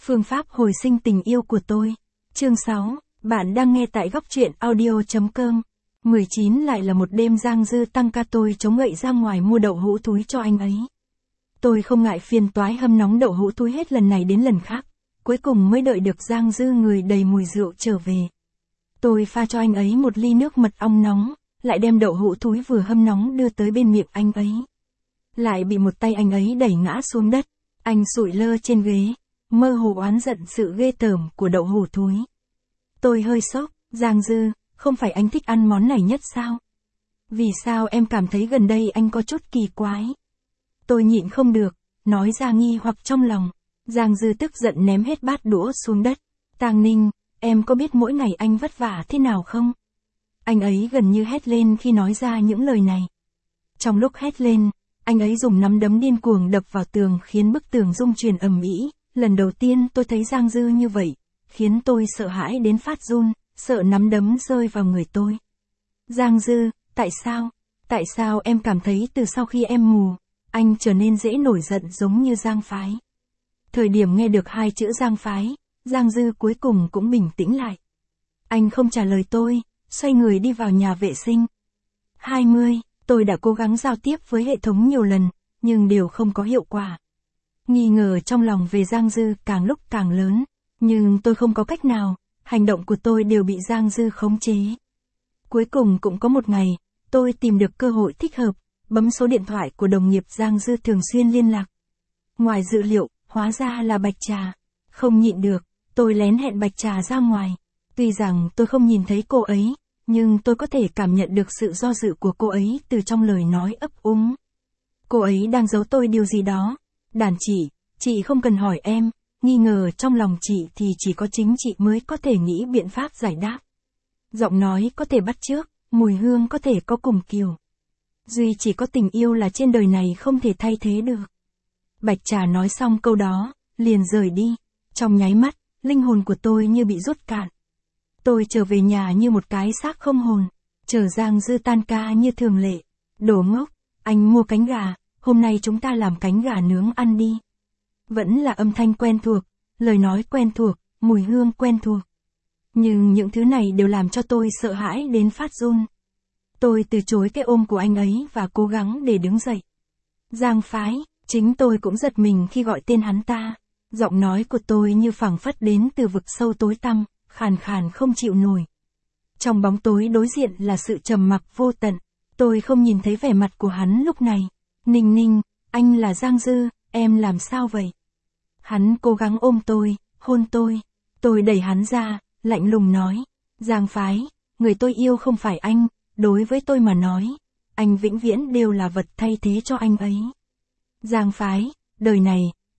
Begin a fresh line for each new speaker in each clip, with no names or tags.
Phương pháp hồi sinh tình yêu của tôi. Chương 6, bạn đang nghe tại góc truyện audio.com. 19 lại là một đêm Giang Dư tăng ca, tôi chống gậy ra ngoài mua đậu hũ thúi cho anh ấy. Tôi không ngại phiền toái hâm nóng đậu hũ thúi hết lần này đến lần khác, cuối cùng mới đợi được Giang Dư người đầy mùi rượu trở về. Tôi pha cho anh ấy một ly nước mật ong nóng, lại đem đậu hũ thúi vừa hâm nóng đưa tới bên miệng anh ấy. Lại bị một tay anh ấy đẩy ngã xuống đất, anh sụi lơ trên ghế, mơ hồ oán giận sự ghê tởm của đậu hũ thúi. Tôi hơi sốc, Giang Dư, không phải anh thích ăn món này nhất sao? Vì sao em cảm thấy gần đây anh có chút kỳ quái? Tôi nhịn không được, nói ra nghi hoặc trong lòng. Giang Dư tức giận ném hết bát đũa xuống đất. Tang Ninh, em có biết mỗi ngày anh vất vả thế nào không? Anh ấy gần như hét lên khi nói ra những lời này. Trong lúc hét lên, anh ấy dùng nắm đấm điên cuồng đập vào tường khiến bức tường rung chuyển ầm ĩ. Lần đầu tiên tôi thấy Giang Dư như vậy, khiến tôi sợ hãi đến phát run, sợ nắm đấm rơi vào người tôi. Giang Dư, tại sao? Tại sao em cảm thấy từ sau khi em mù, anh trở nên dễ nổi giận giống như Giang Phái? Thời điểm nghe được hai chữ Giang Phái, Giang Dư cuối cùng cũng bình tĩnh lại. Anh không trả lời tôi, xoay người đi vào nhà vệ sinh. 20, tôi đã cố gắng giao tiếp với hệ thống nhiều lần, nhưng đều không có hiệu quả. Nghi ngờ trong lòng về Giang Dư càng lúc càng lớn, nhưng tôi không có cách nào, hành động của tôi đều bị Giang Dư khống chế. Cuối cùng cũng có một ngày, tôi tìm được cơ hội thích hợp, bấm số điện thoại của đồng nghiệp Giang Dư thường xuyên liên lạc. Ngoài dự liệu, hóa ra là Bạch Trà. Không nhịn được, tôi lén hẹn Bạch Trà ra ngoài. Tuy rằng tôi không nhìn thấy cô ấy, nhưng tôi có thể cảm nhận được sự do dự của cô ấy từ trong lời nói ấp úng. Cô ấy đang giấu tôi điều gì đó. Đàn chị không cần hỏi em, nghi ngờ trong lòng chị thì chỉ có chính chị mới có thể nghĩ biện pháp giải đáp. Giọng nói có thể bắt chước, mùi hương có thể có cùng kiểu. Duy chỉ có tình yêu là trên đời này không thể thay thế được. Bạch Trà nói xong câu đó, liền rời đi. Trong nháy mắt, linh hồn của tôi như bị rút cạn. Tôi trở về nhà như một cái xác không hồn, chờ Giang Dư tan ca như thường lệ. Đồ ngốc, anh mua cánh gà, hôm nay chúng ta làm cánh gà nướng ăn đi. Vẫn là âm thanh quen thuộc, lời nói quen thuộc, mùi hương quen thuộc. Nhưng những thứ này đều làm cho tôi sợ hãi đến phát run. Tôi từ chối cái ôm của anh ấy và cố gắng để đứng dậy. Giang Phái, chính tôi cũng giật mình khi gọi tên hắn ta. Giọng nói của tôi như phảng phất đến từ vực sâu tối tăm, khàn khàn không chịu nổi. Trong bóng tối đối diện là sự trầm mặc vô tận. Tôi không nhìn thấy vẻ mặt của hắn lúc này. Ninh Ninh, anh là Giang Dư, em làm sao vậy? Hắn cố gắng ôm tôi, hôn tôi. Tôi đẩy hắn ra, lạnh lùng nói. Giang Phái, người tôi yêu không phải anh, đối với tôi mà nói, anh vĩnh viễn đều là vật thay thế cho anh ấy. Giang Phái, đời này,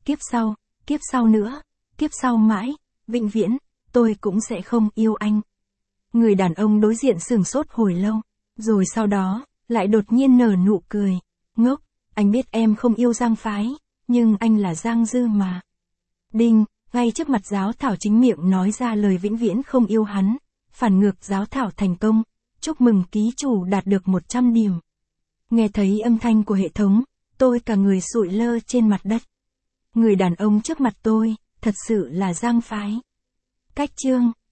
kiếp sau nữa, kiếp sau mãi, vĩnh viễn, tôi cũng sẽ không yêu anh. Người đàn ông đối diện sửng sốt hồi lâu, rồi sau đó, lại đột nhiên nở nụ cười. Ngốc, anh biết em không yêu Giang Phái, nhưng anh là Giang Dư mà. Đinh, ngay trước mặt Giáo Thảo chính miệng nói ra lời vĩnh viễn không yêu hắn. Phản ngược Giáo Thảo thành công, chúc mừng ký chủ đạt được 100 điểm. Nghe thấy âm thanh của hệ thống, tôi cả người sụi lơ trên mặt đất. Người đàn ông trước mặt tôi, thật sự là Giang Phái. Cách chương